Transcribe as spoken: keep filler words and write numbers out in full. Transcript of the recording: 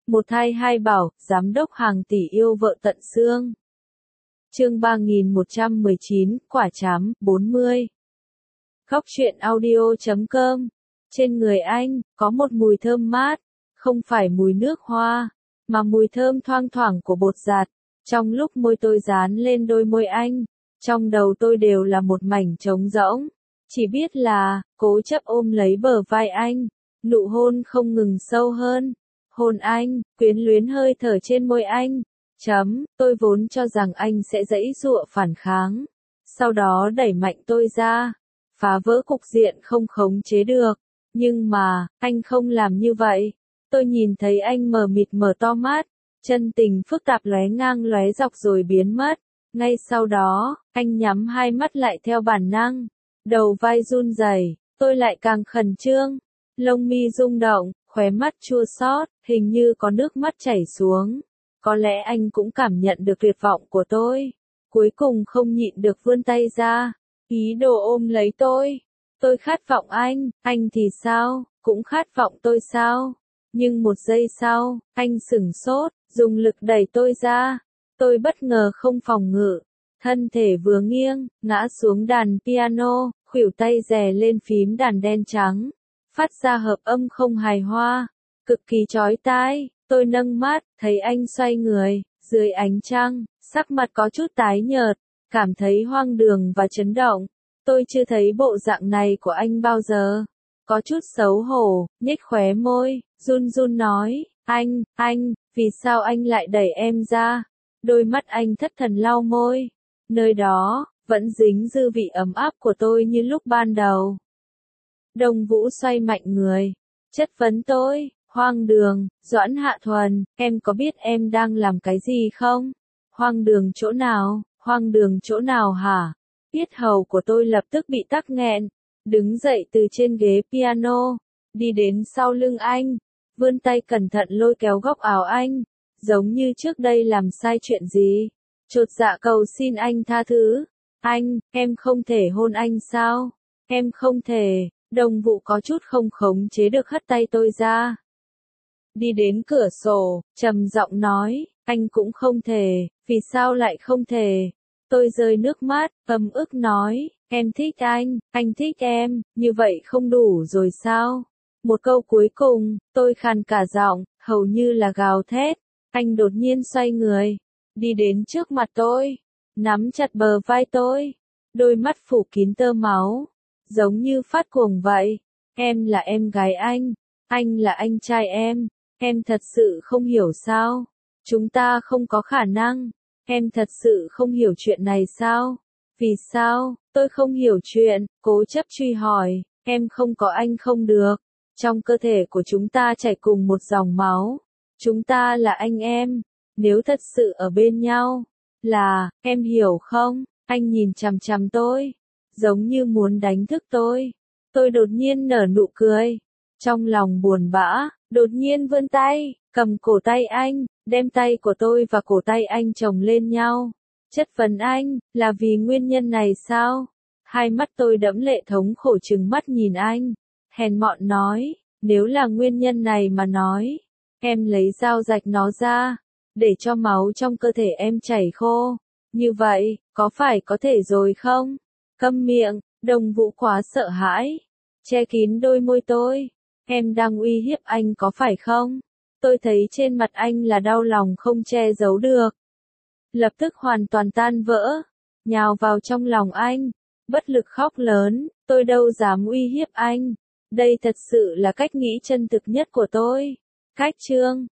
Một thai hai bảo, giám đốc hàng tỷ yêu vợ tận xương. Chương ba nghìn một trăm mười chín, quả chám, bốn mươi. Góc truyện audio chấm com. Trên người anh, có một mùi thơm mát, không phải mùi nước hoa, mà mùi thơm thoang thoảng của bột giặt. Trong lúc môi tôi dán lên đôi môi anh, trong đầu tôi đều là một mảnh trống rỗng. Chỉ biết là, cố chấp ôm lấy bờ vai anh, nụ hôn không ngừng sâu hơn. Hôn anh, quyến luyến hơi thở trên môi anh. Chấm, tôi vốn cho rằng anh sẽ giãy giụa phản kháng. Sau đó đẩy mạnh tôi ra, phá vỡ cục diện không khống chế được. Nhưng mà, anh không làm như vậy. Tôi nhìn thấy anh mờ mịt mở to mắt, chân tình phức tạp lóe ngang lóe dọc rồi biến mất. Ngay sau đó, anh nhắm hai mắt lại theo bản năng. Đầu vai run rẩy, tôi lại càng khẩn trương. Lông mi rung động, khóe mắt chua xót, hình như có nước mắt chảy xuống. Có lẽ anh cũng cảm nhận được tuyệt vọng của tôi. Cuối cùng không nhịn được vươn tay ra, ý đồ ôm lấy tôi. Tôi khát vọng anh, anh thì sao, cũng khát vọng tôi sao? Nhưng một giây sau, anh sửng sốt, dùng lực đẩy tôi ra. Tôi bất ngờ không phòng ngự, thân thể vừa nghiêng, ngã xuống đàn piano, khuỷu tay đè lên phím đàn đen trắng, phát ra hợp âm không hài hòa, cực kỳ chói tai. Tôi nâng mắt, thấy anh xoay người, dưới ánh trăng, sắc mặt có chút tái nhợt, cảm thấy hoang đường và chấn động. Tôi chưa thấy bộ dạng này của anh bao giờ. Có chút xấu hổ, nhếch khóe môi, run run nói, anh, anh, vì sao anh lại đẩy em ra? Đôi mắt anh thất thần lau môi. Nơi đó, vẫn dính dư vị ấm áp của tôi như lúc ban đầu. Đông Vũ xoay mạnh người, chất vấn tôi, hoang đường, Doãn Hạ Thuần, em có biết em đang làm cái gì không? Hoang đường chỗ nào, hoang đường chỗ nào hả? Yết hầu của tôi lập tức bị tắc nghẹn, đứng dậy từ trên ghế piano, đi đến sau lưng anh, vươn tay cẩn thận lôi kéo góc áo anh, giống như trước đây làm sai chuyện gì. Chột dạ cầu xin anh tha thứ. Anh, em không thể hôn anh sao? Em không thể. Đồng Vũ có chút không khống chế được hất tay tôi ra. Đi đến cửa sổ, trầm giọng nói, anh cũng không thể, vì sao lại không thể? Tôi rơi nước mắt, ấm ức nói, em thích anh, anh thích em, như vậy không đủ rồi sao? Một câu cuối cùng, tôi khàn cả giọng, hầu như là gào thét. Anh đột nhiên xoay người, đi đến trước mặt tôi, nắm chặt bờ vai tôi, đôi mắt phủ kín tơ máu, giống như phát cuồng vậy. Em là em gái anh, anh là anh trai em, em thật sự không hiểu sao? Chúng ta không có khả năng, em thật sự không hiểu chuyện này sao? Vì sao? Tôi không hiểu chuyện, cố chấp truy hỏi, em không có anh không được. Trong cơ thể của chúng ta chảy cùng một dòng máu, chúng ta là anh em, nếu thật sự ở bên nhau, là, em hiểu không? Anh nhìn chằm chằm tôi, giống như muốn đánh thức tôi. Tôi đột nhiên nở nụ cười, trong lòng buồn bã, đột nhiên vươn tay, cầm cổ tay anh, đem tay của tôi và cổ tay anh chồng lên nhau. Chất vấn anh, là vì nguyên nhân này sao? Hai mắt tôi đẫm lệ thống khổ trừng mắt nhìn anh, hèn mọn nói, nếu là nguyên nhân này mà nói, em lấy dao rạch nó ra, để cho máu trong cơ thể em chảy khô. Như vậy, có phải có thể rồi không? Câm miệng. Đồng Vũ quá sợ hãi, che kín đôi môi tôi. Em đang uy hiếp anh có phải không? Tôi thấy trên mặt anh là đau lòng không che giấu được. Lập tức hoàn toàn tan vỡ, nhào vào trong lòng anh, bất lực khóc lớn, tôi đâu dám uy hiếp anh. Đây thật sự là cách nghĩ chân thực nhất của tôi. Cách chương